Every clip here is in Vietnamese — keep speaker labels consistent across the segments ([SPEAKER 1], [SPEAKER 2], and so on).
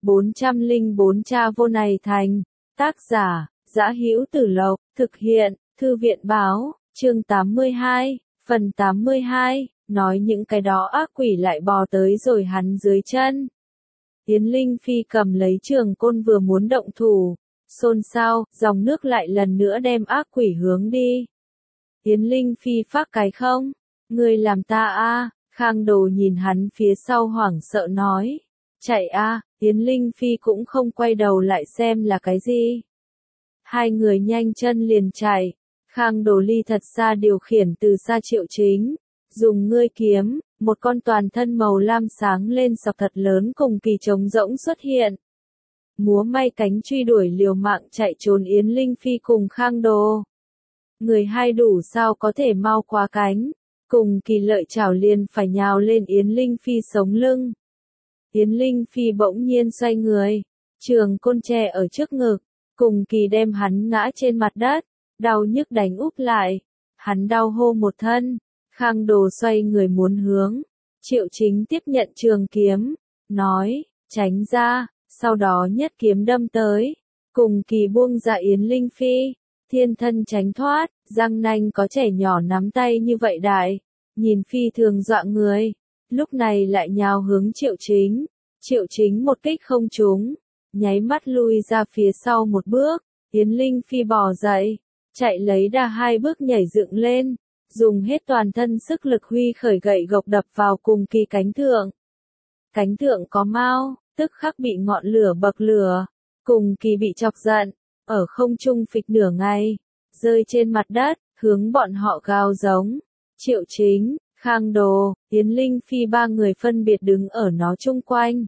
[SPEAKER 1] 404 Cha vô này thành. Tác giả, Dã Hữu Tử Lộc, thực hiện, Thư viện báo, chương 82, phần 82, nói những cái đó ác quỷ lại bò tới rồi hắn dưới chân. Yến Linh Phi cầm lấy trường côn vừa muốn động thủ, xôn xao, dòng nước lại lần nữa đem ác quỷ hướng đi. Yến Linh Phi phát cái không? Ngươi làm ta a? Khang Đồ nhìn hắn phía sau hoảng sợ nói. Chạy a? Yến Linh Phi cũng không quay đầu lại xem là cái gì. Hai người nhanh chân liền chạy. Khang Đồ ly thật xa điều khiển từ xa Triệu Chính. Dùng ngươi kiếm, một con toàn thân màu lam sáng lên sọc thật lớn cùng kỳ trống rỗng xuất hiện. Múa may cánh truy đuổi liều mạng chạy trốn Yến Linh Phi cùng Khang Đồ. Người hai đủ sao có thể mau quá cánh. Cùng kỳ lợi chảo liền phải nhào lên Yến Linh Phi sống lưng. Yến Linh Phi bỗng nhiên xoay người. Trường côn tre ở trước ngực. Cùng kỳ đem hắn ngã trên mặt đất. Đau nhức đánh úp lại. Hắn đau hô một thân. Khang Đồ xoay người muốn hướng. Triệu Chính tiếp nhận trường kiếm. Nói, tránh ra. Sau đó nhất kiếm đâm tới. Cùng kỳ buông ra Yến Linh Phi. Thiên thân tránh thoát. Răng nanh có trẻ nhỏ nắm tay như vậy đại. Nhìn phi thường dọa người. Lúc này lại nhào hướng Triệu Chính. Triệu Chính một kích không trúng. Nháy mắt lui ra phía sau một bước. Yến Linh Phi bò dậy. Chạy lấy đà hai bước nhảy dựng lên. Dùng hết toàn thân sức lực huy khởi gậy gộc đập vào cùng kỳ cánh thượng. Cánh thượng có mau, tức khắc bị ngọn lửa bậc lửa. Cùng kỳ bị chọc giận. Ở không trung phịch nửa ngày. Rơi trên mặt đất, hướng bọn họ gào giống. Triệu Chính, Khang Đồ, Yến Linh Phi ba người phân biệt đứng ở nó chung quanh.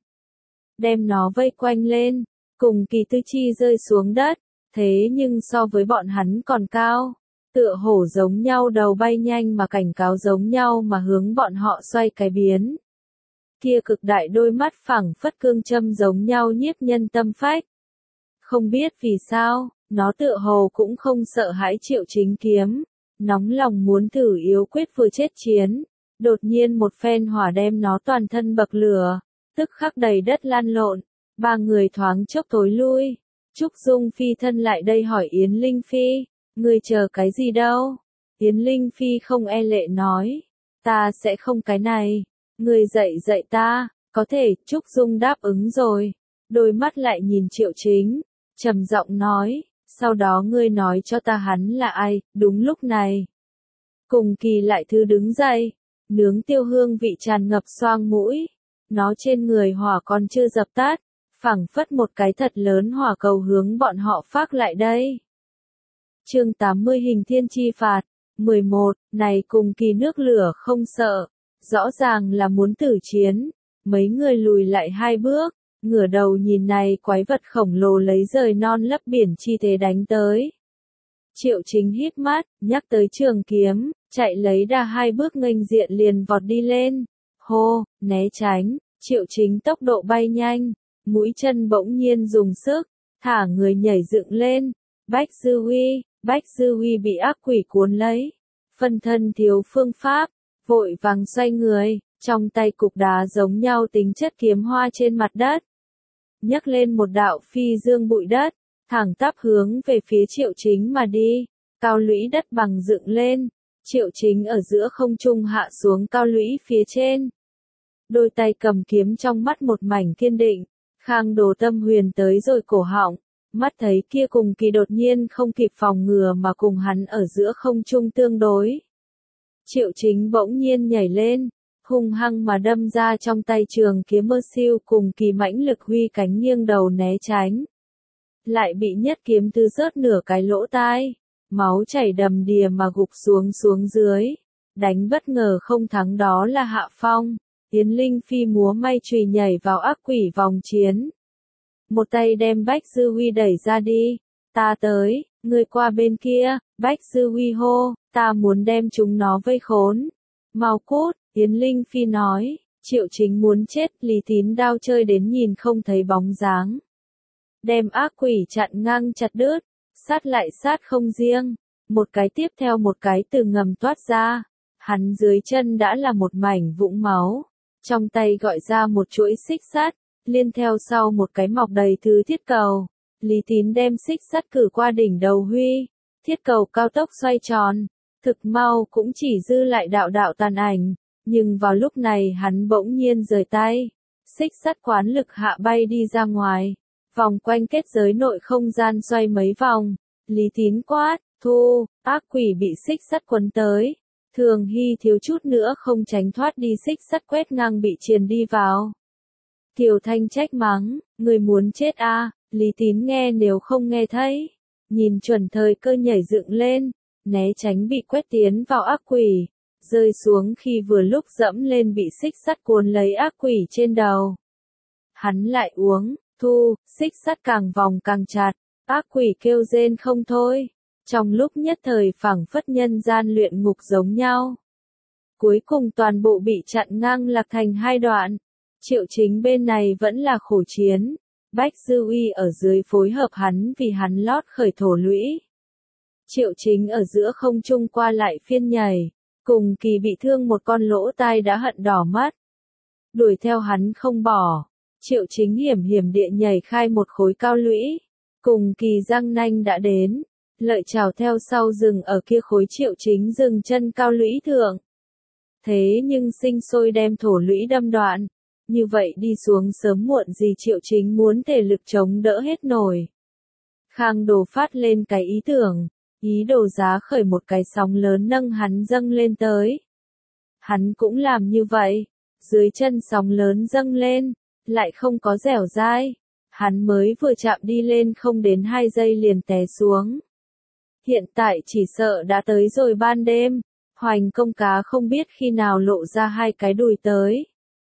[SPEAKER 1] Đem nó vây quanh lên, cùng kỳ tư chi rơi xuống đất. Thế nhưng so với bọn hắn còn cao. Tựa hổ giống nhau đầu bay nhanh mà cảnh cáo giống nhau mà hướng bọn họ xoay cái biến. Kia cực đại đôi mắt phẳng phất cương châm giống nhau nhiếp nhân tâm phách. Không biết vì sao, nó tựa hồ cũng không sợ hãi Triệu Chính kiếm. Nóng lòng muốn thử yếu quyết vừa chết chiến. Đột nhiên một phen hỏa đem nó toàn thân bậc lửa. Tức khắc đầy đất lan lộn. Ba người thoáng chốc tối lui. Trúc Dung Phi thân lại đây hỏi Yến Linh Phi. Ngươi chờ cái gì đâu? Yến Linh Phi không e lệ nói. Ta sẽ không cái này. Ngươi dạy ta. Có thể, Trúc Dung đáp ứng rồi. Đôi mắt lại nhìn Triệu Chính. Trầm giọng nói. Sau đó ngươi nói cho ta hắn là ai, đúng lúc này. Cùng kỳ lại thứ đứng dậy. Nướng tiêu hương vị tràn ngập xoang mũi. Nó trên người hỏa còn chưa dập tắt. Phẳng phất một cái thật lớn hỏa cầu hướng bọn họ phát lại đây. Chương 80 Hình Thiên Chi Phạt. 11, này cùng kỳ nước lửa không sợ. Rõ ràng là muốn tử chiến. Mấy người lùi lại hai bước. Ngửa đầu nhìn này quái vật khổng lồ lấy rời non lấp biển chi thế đánh tới. Triệu Chính híp mắt, nhắc tới trường kiếm, chạy lấy đà hai bước nghênh diện liền vọt đi lên. Hô, né tránh, Triệu Chính tốc độ bay nhanh, mũi chân bỗng nhiên dùng sức, thả người nhảy dựng lên. Bách Dư Huy bị ác quỷ cuốn lấy. Phân thân thiếu phương pháp, vội vàng xoay người, trong tay cục đá giống nhau tính chất kiếm hoa trên mặt đất. Nhấc lên một đạo phi dương bụi đất, thẳng tắp hướng về phía Triệu Chính mà đi. Cao lũy đất bằng dựng lên, Triệu Chính ở giữa không trung hạ xuống cao lũy phía trên. Đôi tay cầm kiếm trong mắt một mảnh kiên định. Khang Đồ tâm huyền tới rồi cổ họng. Mắt thấy kia cùng kỳ đột nhiên không kịp phòng ngừa mà cùng hắn ở giữa không trung tương đối. Triệu Chính bỗng nhiên nhảy lên. Hung hăng mà đâm ra trong tay trường kiếm mơ siêu cùng kỳ mãnh lực huy cánh nghiêng đầu né tránh. Lại bị nhất kiếm tư rớt nửa cái lỗ tai. Máu chảy đầm đìa mà gục xuống dưới. Đánh bất ngờ không thắng đó là hạ phong. Yến Linh Phi múa may chùy nhảy vào ác quỷ vòng chiến. Một tay đem Bách Dư Huy đẩy ra đi. Ta tới, ngươi qua bên kia. Bách Dư Huy hô, ta muốn đem chúng nó vây khốn. Mau cút. Yến Linh Phi nói, Triệu Chính muốn chết, Lý Tín đao chơi đến nhìn không thấy bóng dáng. Đem ác quỷ chặn ngang chặt đứt, sát lại sát không riêng, một cái tiếp theo một cái từ ngầm toát ra. Hắn dưới chân đã là một mảnh vũng máu, trong tay gọi ra một chuỗi xích sắt, liên theo sau một cái mọc đầy thứ thiết cầu. Lý Tín đem xích sắt cử qua đỉnh đầu Huy, thiết cầu cao tốc xoay tròn, thực mau cũng chỉ dư lại đạo đạo tàn ảnh, nhưng vào lúc này hắn bỗng nhiên rời tay, xích sắt quán lực hạ bay đi ra ngoài, vòng quanh kết giới nội không gian xoay mấy vòng, Lý Tín quát, thu, ác quỷ bị xích sắt quấn tới, Thường Hy thiếu chút nữa không tránh thoát đi xích sắt quét ngang bị triền đi vào. Kiều Thanh trách mắng, người muốn chết à, Lý Tín nghe nếu không nghe thấy, nhìn chuẩn thời cơ nhảy dựng lên, né tránh bị quét tiến vào ác quỷ, rơi xuống khi vừa lúc dẫm lên bị xích sắt cuốn lấy ác quỷ trên đầu. Hắn lại uống, thu, xích sắt càng vòng càng chặt, ác quỷ kêu rên không thôi, trong lúc nhất thời phảng phất nhân gian luyện ngục giống nhau. Cuối cùng toàn bộ bị chặn ngang lạc thành hai đoạn. Triệu Chính bên này vẫn là khổ chiến, Bách Dư Uy ở dưới phối hợp hắn vì hắn lót khởi thổ lũy. Triệu Chính ở giữa không trung qua lại phiên nhảy, cùng kỳ bị thương một con lỗ tai đã hận đỏ mắt. Đuổi theo hắn không bỏ, Triệu Chính hiểm hiểm địa nhảy khai một khối cao lũy, cùng kỳ răng nanh đã đến, lợi chảo theo sau dừng ở kia khối Triệu Chính dừng chân cao lũy thượng. Thế nhưng sinh sôi đem thổ lũy đâm đoạn. Như vậy đi xuống sớm muộn gì Triệu Chính muốn thể lực chống đỡ hết nổi. Khang Đồ phát lên cái ý tưởng, ý đồ giá khởi một cái sóng lớn nâng hắn dâng lên tới. Hắn cũng làm như vậy, dưới chân sóng lớn dâng lên, lại không có dẻo dai. Hắn mới vừa chạm đi lên không đến 2 giây liền té xuống. Hiện tại chỉ sợ đã tới rồi ban đêm, Hoành Công Cá không biết khi nào lộ ra 2 cái đùi tới.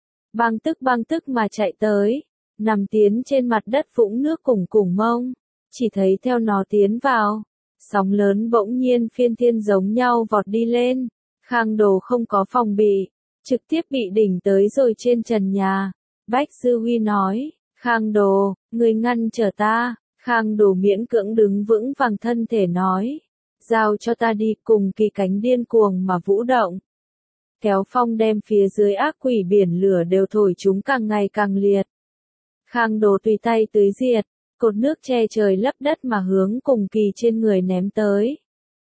[SPEAKER 1] Băng tức mà chạy tới, nằm tiến trên mặt đất vũng nước cùng mông, chỉ thấy theo nó tiến vào, sóng lớn bỗng nhiên phiên thiên giống nhau vọt đi lên, Khang Đồ không có phòng bị, trực tiếp bị đỉnh tới rồi trên trần nhà. Bách Dư Huy nói, Khang Đồ, người ngăn trở ta, Khang Đồ miễn cưỡng đứng vững vàng thân thể nói, giao cho ta đi, cùng kỳ cánh điên cuồng mà vũ động. Kéo phong đem phía dưới ác quỷ biển lửa đều thổi chúng càng ngày càng liệt. Khang Đồ tùy tay tưới diệt, cột nước che trời lấp đất mà hướng cùng kỳ trên người ném tới.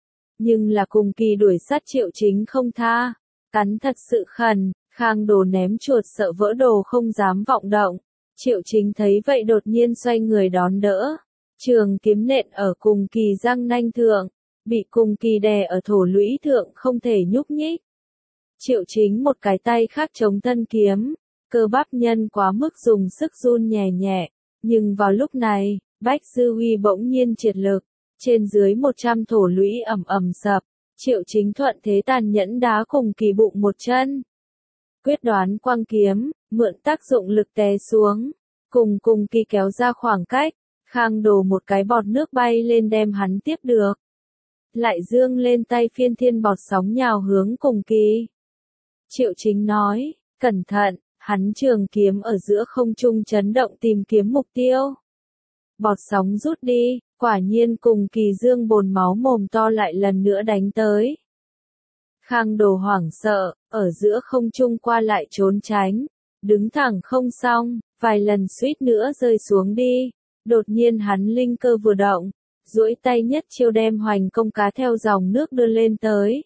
[SPEAKER 1] Nhưng là cùng kỳ đuổi sát Triệu Chính không tha, cắn thật sự khẩn, Khang Đồ ném chuột sợ vỡ đồ không dám vọng động. Triệu Chính thấy vậy đột nhiên xoay người đón đỡ, trường kiếm nện ở cùng kỳ răng nanh thượng, bị cùng kỳ đè ở thổ lũy thượng không thể nhúc nhích. Triệu Chính một cái tay khác chống thân kiếm, cơ bắp nhân quá mức dùng sức run nhẹ nhẹ, nhưng vào lúc này, Bách Dư Huy bỗng nhiên triệt lực, trên dưới 100 thổ lũy ầm ầm sập, Triệu Chính thuận thế tàn nhẫn đá cùng kỳ bụng một chân. Quyết đoán quăng kiếm, mượn tác dụng lực té xuống, cùng kỳ kéo ra khoảng cách, Khang Đồ một cái bọt nước bay lên đem hắn tiếp được. Lại dương lên tay phiên thiên bọt sóng nhào hướng cùng kỳ. Triệu Chính nói, cẩn thận, hắn trường kiếm ở giữa không trung chấn động tìm kiếm mục tiêu. Bọt sóng rút đi, quả nhiên cùng kỳ dương bồn máu mồm to lại lần nữa đánh tới. Khang Đồ hoảng sợ, ở giữa không trung qua lại trốn tránh, đứng thẳng không xong, vài lần suýt nữa rơi xuống đi. Đột nhiên hắn linh cơ vừa động, duỗi tay nhất chiêu đem Hoành Công Cá theo dòng nước đưa lên tới.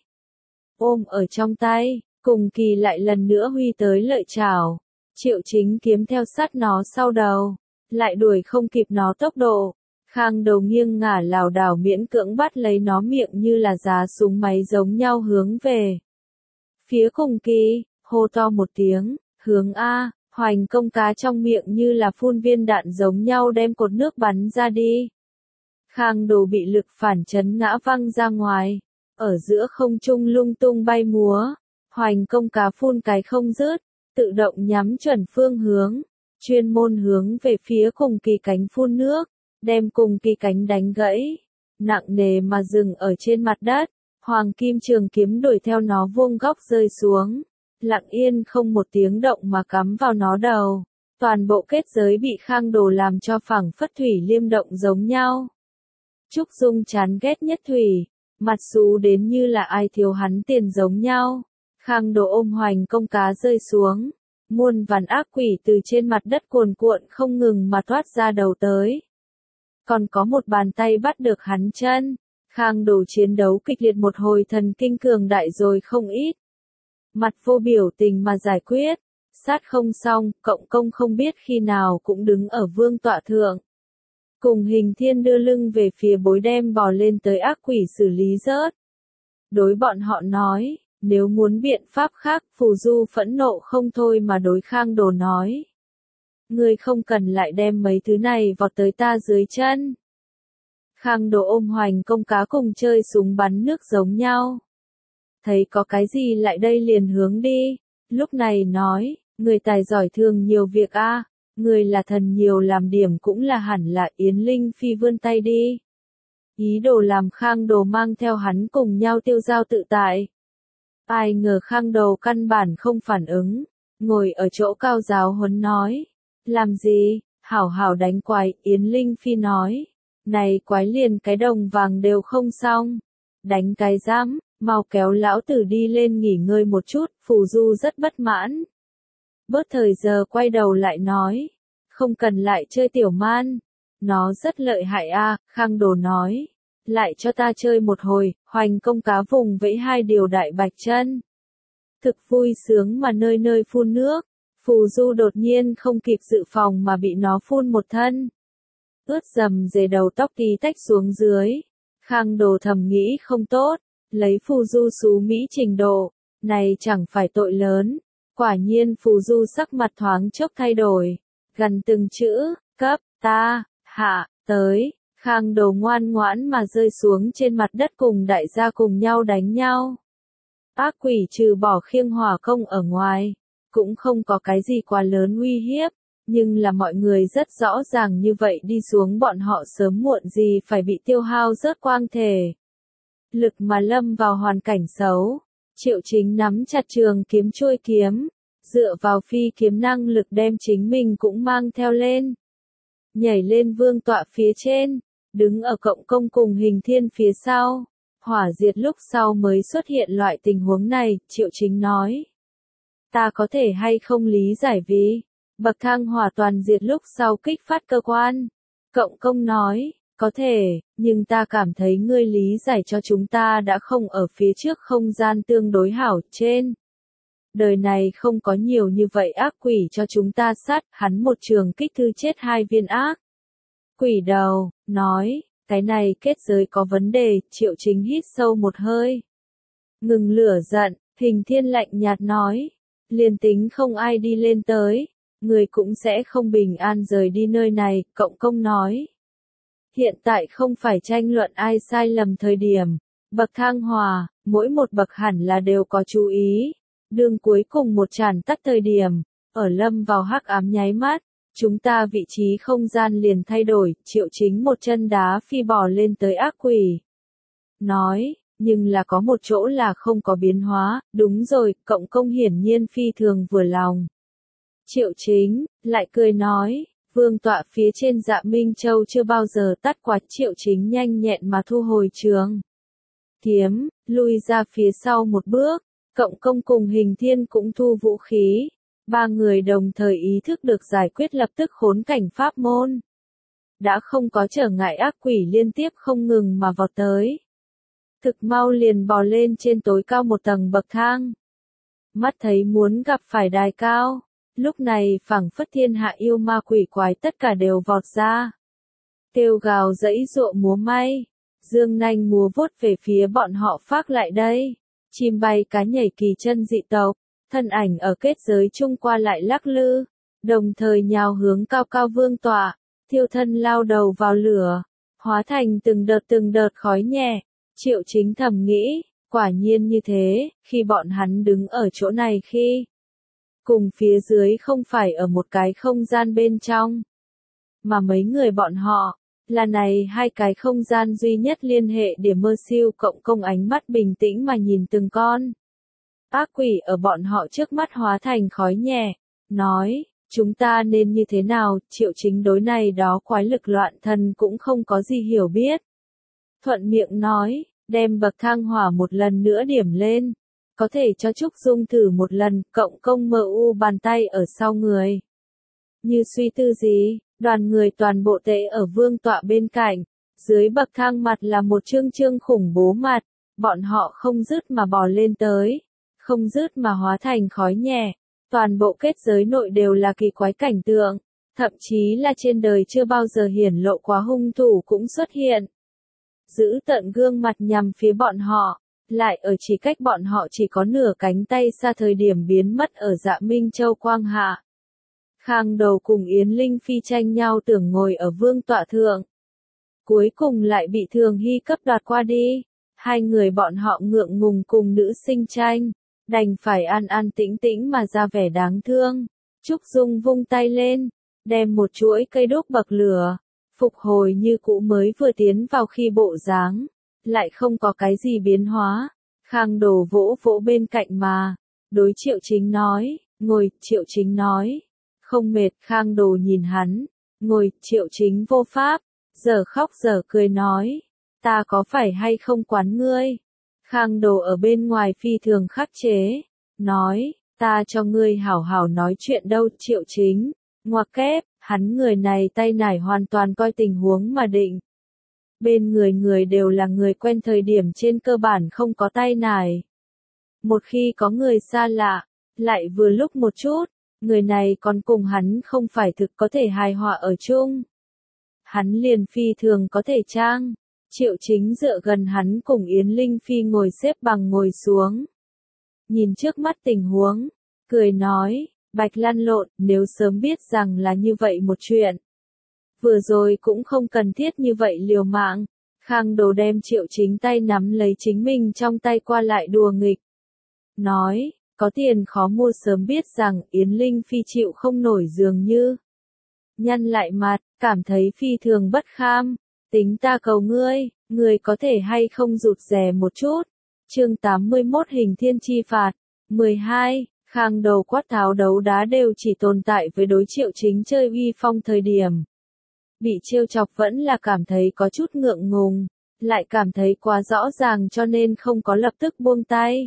[SPEAKER 1] Ôm ở trong tay, cùng kỳ lại lần nữa huy tới lợi chảo. Triệu Chính kiếm theo sát nó sau đầu, lại đuổi không kịp nó tốc độ. Khang Đầu nghiêng ngả lảo đảo miễn cưỡng bắt lấy nó miệng như là giá súng máy giống nhau hướng về phía cùng kỳ, hô to một tiếng, hướng A, Hoành Công Cá trong miệng như là phun viên đạn giống nhau đem cột nước bắn ra đi. Khang Đồ bị lực phản chấn ngã văng ra ngoài, ở giữa không trung lung tung bay múa, Hoành Công Cá phun cái không dứt, tự động nhắm chuẩn phương hướng, chuyên môn hướng về phía cùng kỳ cánh phun nước, đem cùng kỳ cánh đánh gãy, nặng nề mà dừng ở trên mặt đất, hoàng kim trường kiếm đuổi theo nó vuông góc rơi xuống, lặng yên không một tiếng động mà cắm vào nó đầu, toàn bộ kết giới bị Khang Đồ làm cho phẳng phất thủy liêm động giống nhau. Trúc Dung chán ghét nhất thủy, mặt xú đến như là ai thiếu hắn tiền giống nhau. Khang Đồ ôm Hoành Công Cá rơi xuống, muôn vàn ác quỷ từ trên mặt đất cuồn cuộn không ngừng mà thoát ra đầu tới. Còn có một bàn tay bắt được hắn chân. Khang Đồ chiến đấu kịch liệt một hồi thần kinh cường đại rồi không ít. Mặt vô biểu tình mà giải quyết. Sát không xong, Cộng Công không biết khi nào cũng đứng ở vương tọa thượng. Cùng Hình Thiên đưa lưng về phía bối đem bò lên tới ác quỷ xử lý rớt. Đối bọn họ nói, nếu muốn biện pháp khác, Phù Du phẫn nộ không thôi mà đối Khang Đồ nói. Ngươi không cần lại đem mấy thứ này vọt tới ta dưới chân. Khang Đồ ôm Hoành Công cá cùng chơi súng bắn nước giống nhau. Thấy có cái gì lại đây liền hướng đi. Lúc này nói, người tài giỏi thường nhiều việc a, người là thần nhiều làm điểm cũng là hẳn là Yến Linh Phi vươn tay đi. Ý đồ làm Khang Đồ mang theo hắn cùng nhau tiêu dao tự tại. Ai ngờ Khang Đồ căn bản không phản ứng, ngồi ở chỗ cao giáo huấn nói. Làm gì, hảo hảo đánh quái, Yến Linh Phi nói. Này quái liền cái đồng vàng đều không xong. Đánh cái giám, mau kéo lão tử đi lên nghỉ ngơi một chút, Phù Du rất bất mãn. Bớt thời giờ quay đầu lại nói. Không cần lại chơi tiểu man. Nó rất lợi hại a, Khang Đồ nói. Lại cho ta chơi một hồi, Hoành Công cá vùng vẫy hai điều đại bạch chân. Thực vui sướng mà nơi nơi phun nước. Phù Du đột nhiên không kịp dự phòng mà bị nó phun một thân. Ướt dầm dề đầu tóc tí tách xuống dưới. Khang Đồ thầm nghĩ không tốt, lấy Phù Du xú Mỹ trình độ, này chẳng phải tội lớn. Quả nhiên Phù Du sắc mặt thoáng chốc thay đổi, gần từng chữ, cấp, ta, hạ, tới, Khang Đồ ngoan ngoãn mà rơi xuống trên mặt đất cùng đại gia cùng nhau đánh nhau. Ác quỷ trừ bỏ khiêng hỏa công ở ngoài, cũng không có cái gì quá lớn uy hiếp, nhưng là mọi người rất rõ ràng như vậy đi xuống bọn họ sớm muộn gì phải bị tiêu hao rớt quang thể. Lực mà lâm vào hoàn cảnh xấu, Triệu Chính nắm chặt trường kiếm chuôi kiếm, dựa vào phi kiếm năng lực đem chính mình cũng mang theo lên. Nhảy lên vương tọa phía trên, đứng ở Cộng Công cùng Hình Thiên phía sau, hỏa diệt lúc sau mới xuất hiện loại tình huống này, Triệu Chính nói. Ta có thể hay không lý giải vì, bậc thang hỏa toàn diệt lúc sau kích phát cơ quan. Cộng Công nói, có thể, nhưng ta cảm thấy ngươi lý giải cho chúng ta đã không ở phía trước không gian tương đối hảo trên. Đời này không có nhiều như vậy ác quỷ cho chúng ta sát, hắn một trường kích thư chết 2 viên ác. Quỷ đầu, nói, cái này kết giới có vấn đề, Triệu Chính hít sâu một hơi. Ngừng lửa giận, Hình Thiên lạnh nhạt nói, liền tính không ai đi lên tới, người cũng sẽ không bình an rời đi nơi này, Cộng Công nói. Hiện tại không phải tranh luận ai sai lầm thời điểm, bậc thang hòa, mỗi một bậc hẳn là đều có chú ý. Đường cuối cùng một tràn tắt thời điểm, ở lâm vào hắc ám nháy mắt, chúng ta vị trí không gian liền thay đổi, Triệu Chính một chân đá phi bò lên tới ác quỷ. Nói, nhưng là có một chỗ là không có biến hóa, đúng rồi, Cộng Công hiển nhiên phi thường vừa lòng. Triệu Chính, lại cười nói, vương tọa phía trên Dạ Minh Châu chưa bao giờ tắt quá, Triệu Chính nhanh nhẹn mà thu hồi trường kiếm, lui ra phía sau một bước. Cộng Công cùng Hình Thiên cũng thu vũ khí. 3 người đồng thời ý thức được giải quyết lập tức khốn cảnh pháp môn. Đã không có trở ngại ác quỷ liên tiếp không ngừng mà vọt tới. Thực mau liền bò lên trên tối cao một tầng bậc thang. Mắt thấy muốn gặp phải đài cao. Lúc này phảng phất thiên hạ yêu ma quỷ quái tất cả đều vọt ra. Kêu gào dẫy dụa múa may. Dương nanh múa vuốt về phía bọn họ phác lại đây. Chim bay cá nhảy kỳ chân dị tộc, thân ảnh ở kết giới chung qua lại lắc lư, đồng thời nhào hướng cao cao vương tọa, thiêu thân lao đầu vào lửa, hóa thành từng đợt khói nhẹ. Triệu Chính thầm nghĩ, quả nhiên như thế, khi bọn hắn đứng ở chỗ này khi cùng phía dưới không phải ở một cái không gian bên trong, mà mấy người bọn họ là này 2 cái không gian duy nhất liên hệ điểm mơ siêu. Cộng Công ánh mắt bình tĩnh mà nhìn từng con ác quỷ ở bọn họ trước mắt hóa thành khói nhẹ, nói, chúng ta nên như thế nào? Triệu Chính đối này đó quái lực loạn thần cũng không có gì hiểu biết. Thuận miệng nói, đem bậc thang hỏa một lần nữa điểm lên, có thể cho Trúc Dung thử một lần, cộng công mơ u bàn tay ở sau người. Như suy tư gì, đoàn người toàn bộ tệ ở vương tọa bên cạnh, dưới bậc thang mặt là một trương khủng bố mặt, bọn họ không dứt mà bò lên tới, không dứt mà hóa thành khói nhẹ, toàn bộ kết giới nội đều là kỳ quái cảnh tượng, thậm chí là trên đời chưa bao giờ hiển lộ quá hung thủ cũng xuất hiện. Giữ tận gương mặt nhằm phía bọn họ, lại ở chỉ cách bọn họ chỉ có nửa cánh tay xa thời điểm biến mất ở Dạ Minh Châu quang hạ. Khang Đầu cùng Yến Linh Phi tranh nhau tưởng ngồi ở vương tọa thượng. Cuối cùng lại bị Thường Hy cấp đoạt qua đi. Hai người bọn họ ngượng ngùng cùng nữ sinh tranh, đành phải an an tĩnh tĩnh mà ra vẻ đáng thương. Trúc Dung vung tay lên, đem một chuỗi cây đốt bậc lửa, phục hồi như cũ mới vừa tiến vào khi bộ dáng, lại không có cái gì biến hóa. Khang Đồ vỗ vỗ bên cạnh mà, đối Triệu Chính nói, ngồi. Triệu Chính nói, không mệt. Khang Đồ nhìn hắn, ngồi. Triệu Chính vô pháp, giờ khóc giờ cười nói, ta có phải hay không quán ngươi? Khang Đồ ở bên ngoài phi thường khắc chế, nói, ta cho ngươi hảo hảo nói chuyện đâu. Triệu Chính, ngoặc kép, hắn người này tay nải hoàn toàn coi tình huống mà định. Bên người đều là người quen, thời điểm trên cơ bản không có tay nải. Một khi có người xa lạ, lại vừa lúc một chút, người này còn cùng hắn không phải thực có thể hài hòa ở chung. Hắn liền phi thường có thể trang. Triệu Chính dựa gần hắn cùng Yến Linh Phi ngồi xếp bằng ngồi xuống. Nhìn trước mắt tình huống, cười nói, bạch lăn lộn, nếu sớm biết rằng là như vậy một chuyện. Vừa rồi cũng không cần thiết như vậy liều mạng. Khang Đồ đem Triệu Chính tay nắm lấy chính mình trong tay qua lại đùa nghịch. Nói, có tiền khó mua, sớm biết rằng Yến Linh Phi chịu không nổi dường như. Nhăn lại mặt, cảm thấy phi thường bất kham. Tính ta cầu ngươi có thể hay không rụt rè một chút. Chương 81 Hình Thiên Chi Phạt. 12. Khang Đầu quát tháo đấu đá đều chỉ tồn tại với đối Triệu Chính chơi uy phong thời điểm. Bị trêu chọc vẫn là cảm thấy có chút ngượng ngùng, lại cảm thấy quá rõ ràng cho nên không có lập tức buông tay.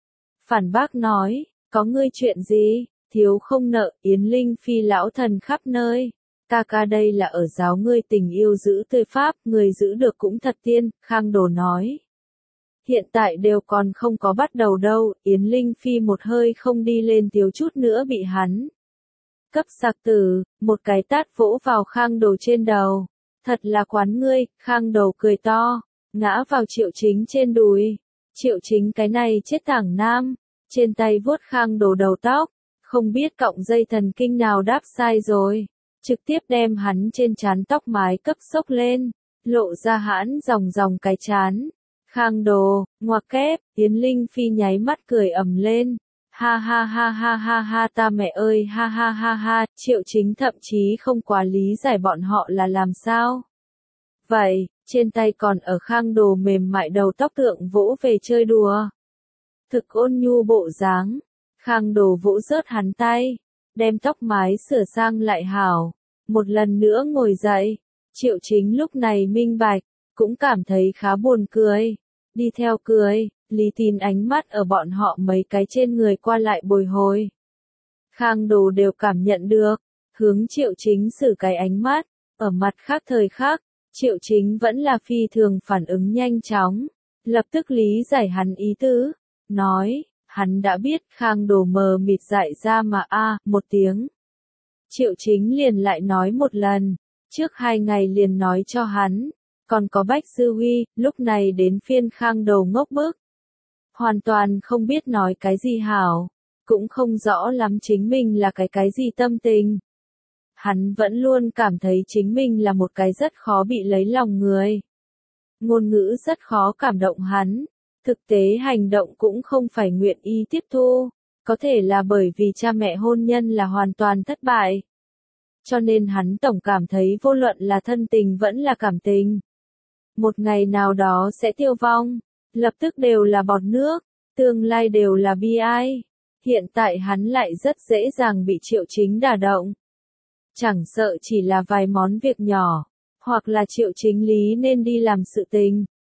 [SPEAKER 1] Phản bác nói, có ngươi chuyện gì, thiếu không nợ. Yến Linh Phi lão thần khắp nơi. Ca ca đây là ở giáo ngươi tình yêu giữ tươi pháp, người giữ được cũng thật tiên. Khang Đồ nói. Hiện tại đều còn không có bắt đầu đâu. Yến Linh Phi một hơi không đi lên, thiếu chút nữa bị hắn cấp sặc tử, một cái tát vỗ vào Khang Đồ trên đầu. Thật là quán ngươi. Khang Đồ cười to, ngã vào Triệu Chính trên đùi. Triệu Chính cái này chết thẳng nam, trên tay vuốt Khang Đồ đầu tóc, không biết cọng dây thần kinh nào đáp sai rồi, trực tiếp đem hắn trên trán tóc mái cấp xốc lên, lộ ra hãn ròng cái trán. Khang Đồ, ngoặc kép. Yến Linh Phi nháy mắt cười ầm lên. Ha ha ha ha ha ha, ta mẹ ơi, ha ha ha ha. Triệu Chính thậm chí không quá lý giải bọn họ là làm sao vậy, trên tay còn ở Khang Đồ mềm mại đầu tóc tượng vỗ về chơi đùa. Thực ôn nhu bộ dáng. Khang Đồ vỗ rớt hắn tay, đem tóc mái sửa sang lại hảo, một lần nữa ngồi dậy. Triệu Chính lúc này minh bạch, cũng cảm thấy khá buồn cười, đi theo cười, Lý Tín ánh mắt ở bọn họ mấy cái trên người qua lại bồi hồi. Khang Đồ đều cảm nhận được, hướng Triệu Chính xử cái ánh mắt, ở mặt khác thời khác, Triệu Chính vẫn là phi thường phản ứng nhanh chóng, lập tức lý giải hắn ý tứ, nói, hắn đã biết. Khang Đồ mờ mịt dại ra mà một tiếng. Triệu Chính liền lại nói một lần, trước 2 ngày liền nói cho hắn, còn có Bách Sư Huy. Lúc này đến phiên Khang Đồ ngốc bức, hoàn toàn không biết nói cái gì hảo, cũng không rõ lắm chính mình là cái gì tâm tình. Hắn vẫn luôn cảm thấy chính mình là một cái rất khó bị lấy lòng người. Ngôn ngữ rất khó cảm động hắn, thực tế hành động cũng không phải nguyện ý tiếp thu, có thể là bởi vì cha mẹ hôn nhân là hoàn toàn thất bại. Cho nên hắn tổng cảm thấy vô luận là thân tình vẫn là cảm tình, một ngày nào đó sẽ tiêu vong, lập tức đều là bọt nước, tương lai đều là bi ai. Hiện tại hắn lại rất dễ dàng bị Triệu Chính đả động. Chẳng sợ chỉ là vài món việc nhỏ, hoặc là Triệu Chính lý nên đi làm sự tình,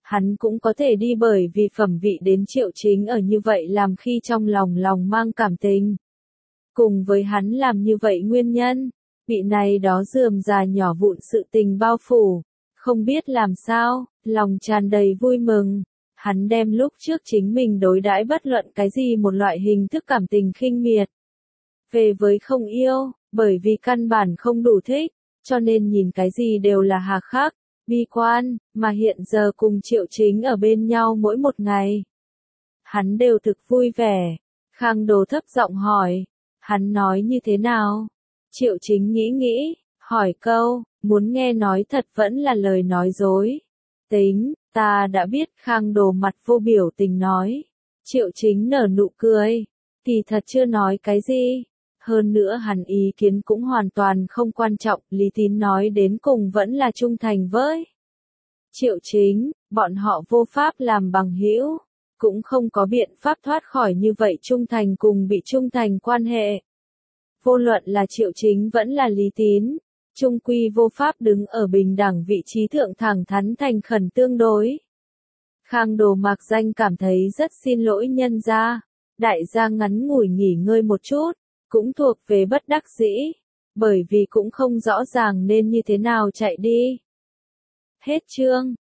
[SPEAKER 1] Hắn cũng có thể đi bởi vì phẩm vị đến Triệu Chính ở như vậy làm khi trong lòng mang cảm tình. Cùng với hắn làm như vậy nguyên nhân, vị này đó rườm rà nhỏ vụn sự tình bao phủ, không biết làm sao, lòng tràn đầy vui mừng. Hắn đem lúc trước chính mình đối đãi bất luận cái gì một loại hình thức cảm tình khinh miệt. Về với không yêu, bởi vì căn bản không đủ thích, cho nên nhìn cái gì đều là hà khắc, bi quan, mà hiện giờ cùng Triệu Chính ở bên nhau mỗi một ngày. Hắn đều thực vui vẻ. Khang Đồ thấp giọng hỏi, hắn nói như thế nào? Triệu Chính nghĩ, hỏi câu, muốn nghe nói thật vẫn là lời nói dối. Tính, ta đã biết. Khang Đồ mặt vô biểu tình nói. Triệu Chính nở nụ cười, thì thật chưa nói cái gì. Hơn nữa hắn ý kiến cũng hoàn toàn không quan trọng, Lý Tín nói đến cùng vẫn là trung thành với Triệu Chính, bọn họ vô pháp làm bằng hữu, cũng không có biện pháp thoát khỏi như vậy trung thành cùng bị trung thành quan hệ. Vô luận là Triệu Chính vẫn là Lý Tín, chung quy vô pháp đứng ở bình đẳng vị trí thượng thẳng thắn thành khẩn tương đối. Khang Đồ Mạc Danh cảm thấy rất xin lỗi nhân gia, đại gia ngắn ngủi nghỉ ngơi một chút, cũng thuộc về bất đắc dĩ, bởi vì cũng không rõ ràng nên như thế nào chạy đi. Hết chương.